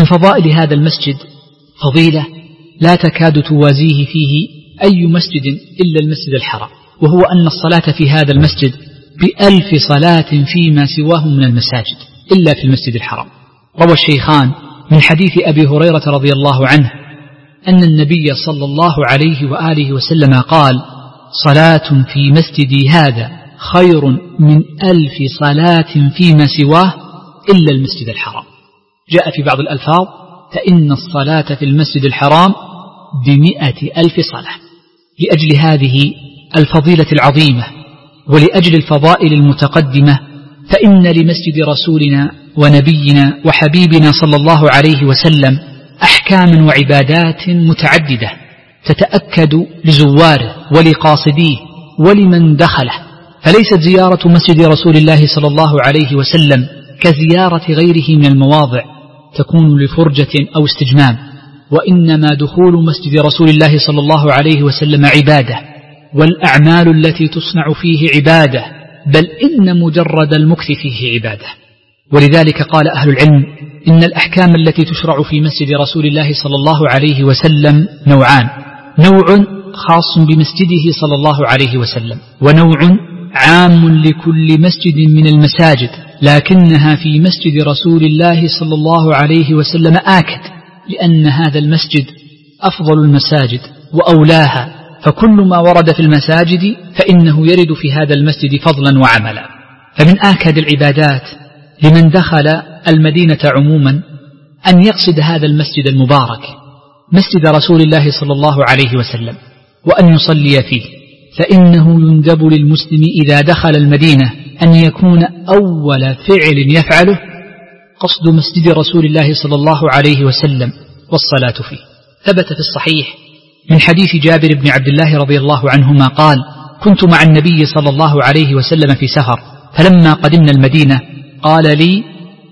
كفضائل هذا المسجد فضيلة لا تكاد توازيه فيه أي مسجد إلا المسجد الحرام، وهو أن الصلاة في هذا المسجد ب1000 صلاة فيما سواه من المساجد إلا في المسجد الحرام. روى الشيخان من حديث أبي هريرة رضي الله عنه أن النبي صلى الله عليه وآله وسلم قال: صلاة في مسجدي هذا خير من 1000 صلاة فيما سواه إلا المسجد الحرام. جاء في بعض الألفاظ: فإن الصلاة في المسجد الحرام ب100,000 صلاة. لأجل هذه الفضيلة العظيمة ولأجل الفضائل المتقدمة، فإن لمسجد رسولنا ونبينا وحبيبنا صلى الله عليه وسلم أحكام وعبادات متعددة تتأكد لزواره ولقاصديه ولمن دخله، فليست زيارة مسجد رسول الله صلى الله عليه وسلم كزيارة غيره من المواضع تكون لفرجة أو استجمام، وإنما دخول مسجد رسول الله صلى الله عليه وسلم عبادة، والأعمال التي تصنع فيه عبادة، بل إن مجرد المكث فيه عبادة. ولذلك قال أهل العلم إن الأحكام التي تشرع في مسجد رسول الله صلى الله عليه وسلم نوعان: نوع خاص بمسجده صلى الله عليه وسلم، ونوع عام لكل مسجد من المساجد، لكنها في مسجد رسول الله صلى الله عليه وسلم آكد، لأن هذا المسجد أفضل المساجد وأولاها، فكل ما ورد في المساجد فإنه يرد في هذا المسجد فضلا وعملا. فمن آكد العبادات لمن دخل المدينة عموما أن يقصد هذا المسجد المبارك مسجد رسول الله صلى الله عليه وسلم وأن يصلي فيه، فإنه يندب للمسلم إذا دخل المدينة أن يكون أول فعل يفعله قصد مسجد رسول الله صلى الله عليه وسلم والصلاة فيه. ثبت في الصحيح من حديث جابر بن عبد الله رضي الله عنهما قال: كنت مع النبي صلى الله عليه وسلم في سفر، فلما قدمنا المدينة قال لي: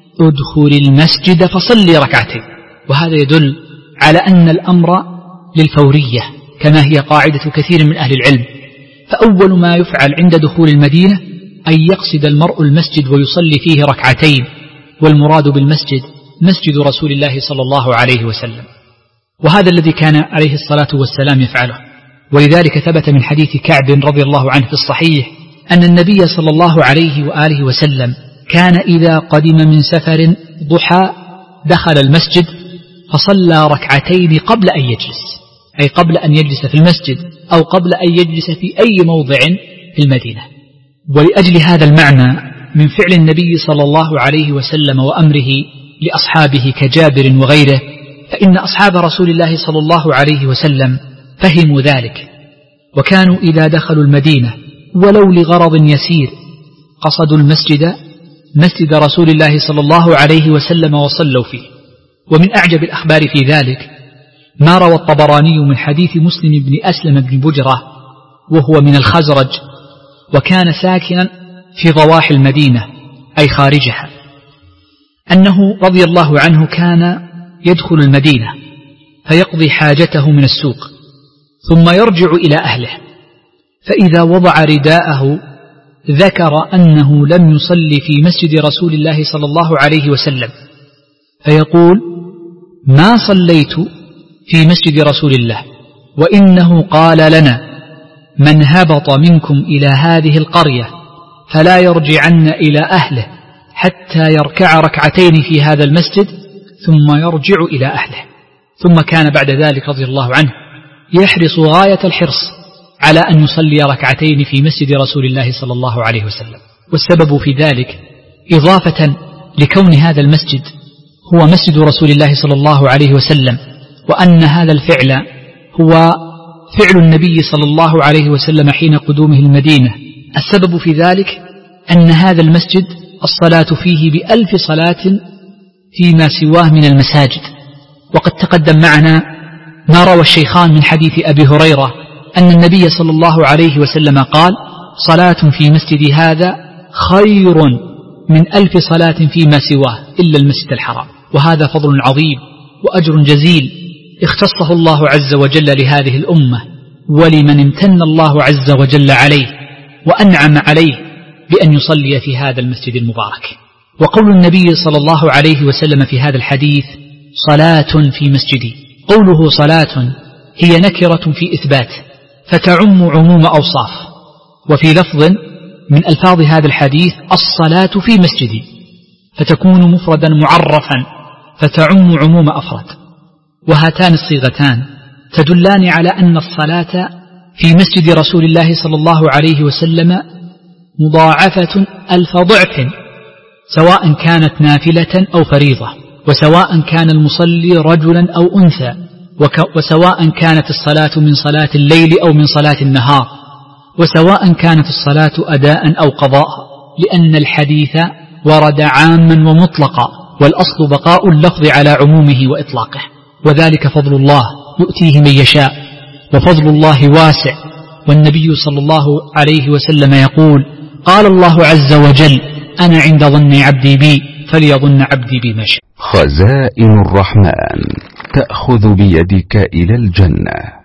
ادخل المسجد فصلي ركعتين. وهذا يدل على أن الأمر للفورية كما هي قاعدة كثير من أهل العلم، فأول ما يفعل عند دخول المدينة أن يقصد المرء المسجد ويصلي فيه ركعتين، والمراد بالمسجد مسجد رسول الله صلى الله عليه وسلم، وهذا الذي كان عليه الصلاة والسلام يفعله. ولذلك ثبت من حديث كعب رضي الله عنه في الصحيح أن النبي صلى الله عليه وآله وسلم كان إذا قدم من سفر ضحى دخل المسجد فصلى ركعتين قبل أن يجلس، أي قبل أن يجلس في المسجد أو قبل أن يجلس في أي موضع في المدينة. ولأجل هذا المعنى من فعل النبي صلى الله عليه وسلم وأمره لأصحابه كجابر وغيره، فإن أصحاب رسول الله صلى الله عليه وسلم فهموا ذلك، وكانوا إذا دخلوا المدينة ولو لغرض يسير قصدوا المسجد مسجد رسول الله صلى الله عليه وسلم وصلوا فيه. ومن أعجب الأخبار في ذلك ما روى الطبراني من حديث مسلم بن أسلم بن بجرة وهو من الخزرج، وكان ساكنا في ضواحي المدينة أي خارجها، أنه رضي الله عنه كان يدخل المدينة فيقضي حاجته من السوق ثم يرجع إلى أهله، فإذا وضع رداءه ذكر أنه لم يصلي في مسجد رسول الله صلى الله عليه وسلم، فيقول: ما صليت في مسجد رسول الله، وإنه قال لنا: من هبط منكم إلى هذه القرية فلا يرجعن إلى أهله حتى يركع ركعتين في هذا المسجد ثم يرجع إلى أهله. ثم كان بعد ذلك رضي الله عنه يحرص غاية الحرص على أن يصلي ركعتين في مسجد رسول الله صلى الله عليه وسلم. والسبب في ذلك إضافة لكون هذا المسجد هو مسجد رسول الله صلى الله عليه وسلم، وأن هذا الفعل هو فعل النبي صلى الله عليه وسلم حين قدومه المدينة. السبب في ذلك أن هذا المسجد الصلاة فيه ب1000 صلاة فيما سواه من المساجد. وقد تقدم معنا ما روى الشيخان من حديث أبي هريرة أن النبي صلى الله عليه وسلم قال: صلاة في مسجد هذا خير من 1000 صلاة فيما سواه إلا المسجد الحرام. وهذا فضل عظيم وأجر جزيل اختصه الله عز وجل لهذه الأمة، ولمن امتن الله عز وجل عليه وأنعم عليه بأن يصلي في هذا المسجد المبارك. وقول النبي صلى الله عليه وسلم في هذا الحديث: صلاة في مسجدي. قوله صلاة هي نكرة في إثبات فتعم عموم أوصاف، وفي لفظ من ألفاظ هذا الحديث الصلاة في مسجدي، فتكون مفردا معرفا فتعم عموم أفراد. وهاتان الصيغتان تدلان على أن الصلاة في مسجد رسول الله صلى الله عليه وسلم مضاعفة 1000 ضعف، سواء كانت نافلة أو فريضة، وسواء كان المصلي رجلا أو أنثى، وسواء كانت الصلاة من صلاة الليل أو من صلاة النهار، وسواء كانت الصلاة أداء أو قضاء، لأن الحديث ورد عاما ومطلقا، والأصل بقاء اللفظ على عمومه وإطلاقه، وذلك فضل الله يؤتيه من يشاء، وفضل الله واسع. والنبي صلى الله عليه وسلم يقول: قال الله عز وجل: أنا عند ظن عبدي بي فليظن عبدي بي ما شاء. خزائن الرحمن تأخذ بيدك إلى الجنة.